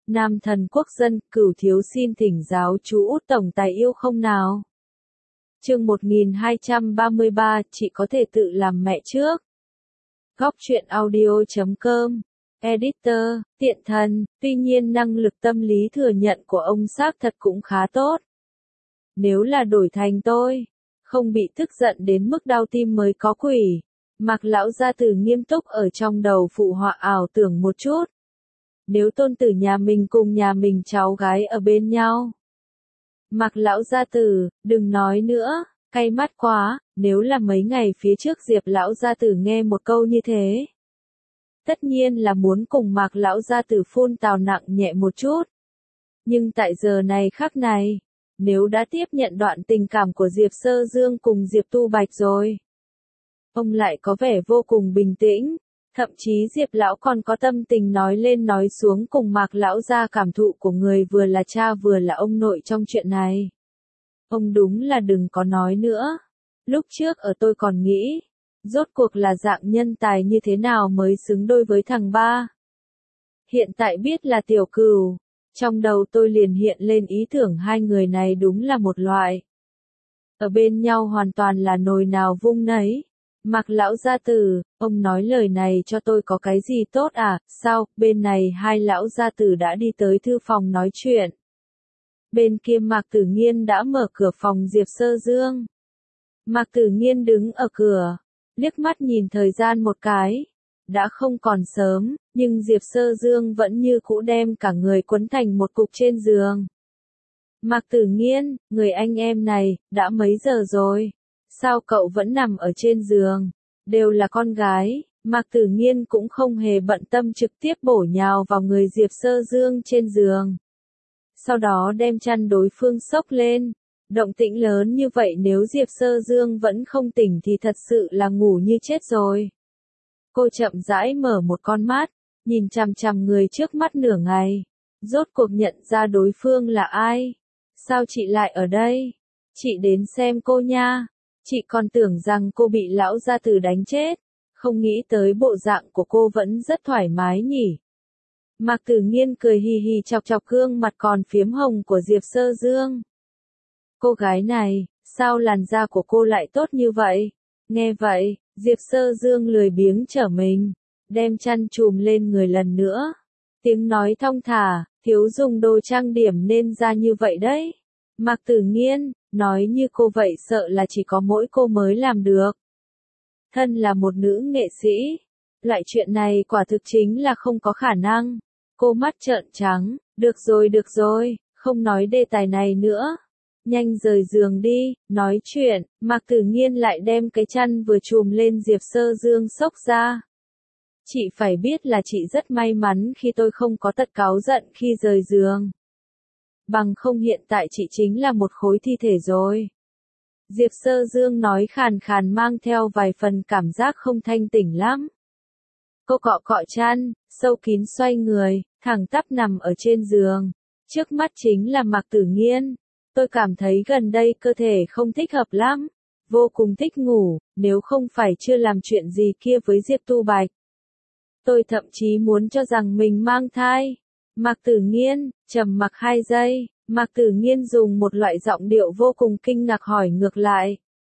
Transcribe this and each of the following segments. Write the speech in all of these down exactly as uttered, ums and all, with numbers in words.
Nam thần quốc dân, Cửu thiếu xin thỉnh giáo chú Út tổng tài yêu không nào. Chương một nghìn hai trăm ba mươi ba, chị có thể tự làm mẹ trước. Góc truyện audio chấm com. Editor, tiện thần, tuy nhiên năng lực tâm lý thừa nhận của ông xác thật cũng khá tốt. Nếu là đổi thành tôi, không bị tức giận đến mức đau tim mới có quỷ. Mạc lão gia tử nghiêm túc ở trong đầu phụ họa ảo tưởng một chút. Nếu tôn tử nhà mình cùng nhà mình cháu gái ở bên nhau. Mạc lão gia tử, đừng nói nữa, cay mắt quá, nếu là mấy ngày phía trước Diệp lão gia tử nghe một câu như thế. Tất nhiên là muốn cùng Mạc lão gia tử phun tào nặng nhẹ một chút. Nhưng tại giờ này khắc này, nếu đã tiếp nhận đoạn tình cảm của Diệp Sơ Dương cùng Diệp Tu Bạch rồi, ông lại có vẻ vô cùng bình tĩnh, thậm chí Diệp lão còn có tâm tình nói lên nói xuống cùng Mạc lão gia cảm thụ của người vừa là cha vừa là ông nội trong chuyện này. Ông đúng là đừng có nói nữa. Lúc trước ở tôi còn nghĩ, rốt cuộc là dạng nhân tài như thế nào mới xứng đôi với thằng ba. Hiện tại biết là Tiểu Cửu, trong đầu tôi liền hiện lên ý tưởng hai người này đúng là một loại. Ở bên nhau hoàn toàn là nồi nào vung nấy. Mạc lão gia tử, ông nói lời này cho tôi có cái gì tốt à, sao, bên này hai lão gia tử đã đi tới thư phòng nói chuyện. Bên kia Mạc Tử Nghiên đã mở cửa phòng Diệp Sơ Dương. Mạc Tử Nghiên đứng ở cửa, liếc mắt nhìn thời gian một cái. Đã không còn sớm, nhưng Diệp Sơ Dương vẫn như cũ đem cả người quấn thành một cục trên giường. Mạc Tử Nghiên, người anh em này, đã mấy giờ rồi? Sao cậu vẫn nằm ở trên giường? Đều là con gái, Mạc Tử Nghiên cũng không hề bận tâm trực tiếp bổ nhào vào người Diệp Sơ Dương trên giường. Sau đó đem chăn đối phương xốc lên. Động tĩnh lớn như vậy nếu Diệp Sơ Dương vẫn không tỉnh thì thật sự là ngủ như chết rồi. Cô chậm rãi mở một con mắt, nhìn chằm chằm người trước mắt nửa ngày. Rốt cuộc nhận ra đối phương là ai? Sao chị lại ở đây? Chị đến xem cô nha. Chị còn tưởng rằng cô bị lão gia tử đánh chết. Không nghĩ tới bộ dạng của cô vẫn rất thoải mái nhỉ. Mạc Tử Nghiên cười hì hì chọc chọc gương mặt còn phiếm hồng của Diệp Sơ Dương. Cô gái này, sao làn da của cô lại tốt như vậy? Nghe vậy, Diệp Sơ Dương lười biếng trở mình, đem chăn chùm lên người lần nữa. Tiếng nói thong thả, thiếu dùng đồ trang điểm nên ra như vậy đấy. Mạc Tử Nghiên, nói như cô vậy sợ là chỉ có mỗi cô mới làm được. Thân là một nữ nghệ sĩ, loại chuyện này quả thực chính là không có khả năng. Cô mắt trợn trắng, được rồi được rồi, không nói đề tài này nữa. Nhanh rời giường đi, nói chuyện, Mạc Tử Nghiên lại đem cái chăn vừa chùm lên Diệp Sơ Dương xốc ra. Chị phải biết là chị rất may mắn khi tôi không có tật cáu giận khi rời giường. Bằng không hiện tại chị chính là một khối thi thể rồi. Diệp Sơ Dương nói khàn khàn mang theo vài phần cảm giác không thanh tỉnh lắm. Cô cọ cọ chăn, sâu kín xoay người, thẳng tắp nằm ở trên giường. Trước mắt chính là Mạc Tử Nghiên. Tôi cảm thấy gần đây cơ thể không thích hợp lắm. Vô cùng thích ngủ, nếu không phải chưa làm chuyện gì kia với Diệp Tu Bạch. Tôi thậm chí muốn cho rằng mình mang thai. Mạc Tử Nghiên, trầm mặc hai giây, Mạc Tử Nghiên dùng một loại giọng điệu vô cùng kinh ngạc hỏi ngược lại.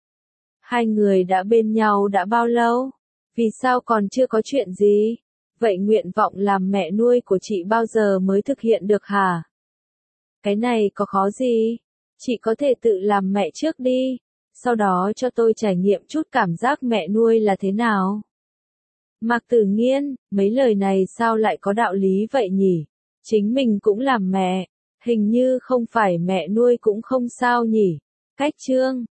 Hai người đã bên nhau đã bao lâu? Vì sao còn chưa có chuyện gì? Vậy nguyện vọng làm mẹ nuôi của chị bao giờ mới thực hiện được hả? Cái này có khó gì? Chị có thể tự làm mẹ trước đi, sau đó cho tôi trải nghiệm chút cảm giác mẹ nuôi là thế nào. Mạc Tử Nghiên, mấy lời này sao lại có đạo lý vậy nhỉ? Chính mình cũng làm mẹ, hình như không phải mẹ nuôi cũng không sao nhỉ? Cách chương,